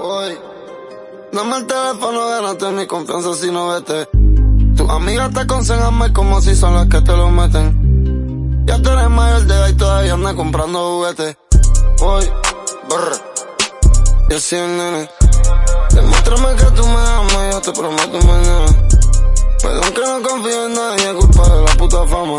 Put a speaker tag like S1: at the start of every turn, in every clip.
S1: Hoy, dame el teléfono, gánate mi confianza si no vete. Tus amigas te aconsejan más como si son las que te lo meten. Ya tú eres mayor de edad y todavía andas comprando juguetes. Hoy, brr, yo soy el nene. Demuéstrame que tú me amas, yo te prometo mañana. Perdón que no confío en nadie, es culpa de la puta fama.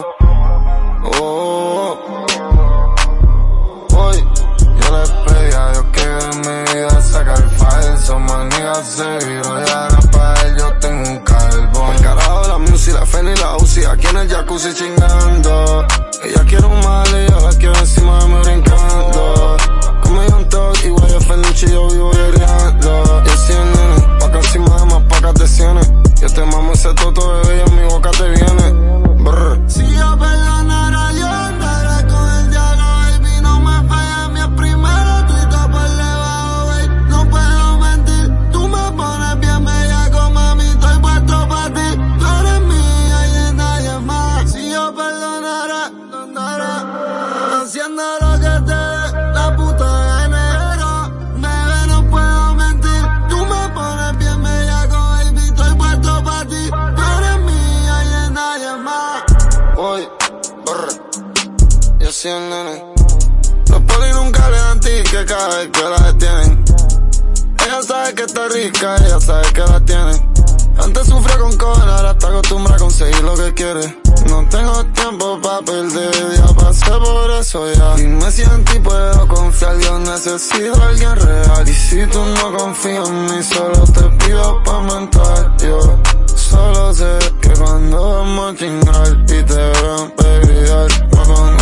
S1: Hoy, yo les pedí a Dios que de mi vida saca el falso. Manía se viró y ahora pa' él yo tengo un carbón. El carajo, la music, la Feni y la Uzi, aquí en el jacuzzi chingando. Ella quiere un mal y yo la quiero encima de mí brincando. Conmigo un toque, igual yo Felucci, yo vivo guerreando. Yo soy el nene, pa' acá encima de más pacas de cienes. Yo te mamo ese toto, bebé, y en mi boca te viene. Brr.
S2: Si yo perdonara, yo andaré con el diablo, baby. No me falles, mi primero tuito por debajo, baby. No puedo mentir, tú me pones bien bellaco, mami. Estoy puesto pa' ti, tú eres mía y de nadie más. Si yo perdonara, andaré haciendo lo que te dé la puta gana. Bebé, no puedo mentir, tú me pones bien bellaco, baby. Estoy puesto pa' ti, tú eres mía y de nadie más.
S1: Hoy, brr, yo soy el nene. Los polis nunca le dan ticket cada vez que la detienen. Ella sabe que está rica, ella sabe que la tiene. Antes sufría con cojones, ahora está acostumbrada a conseguir lo que quiere. No tengo tiempo pa' perder, ya pasé por eso ya. Dime si en ti puedo confiar, yo necesito a alguien real. Y si tú no confías en mí, solo te pido pa' mentar. Yo solo sé que cuando vamos a chingar y te veo en pedir, me pongo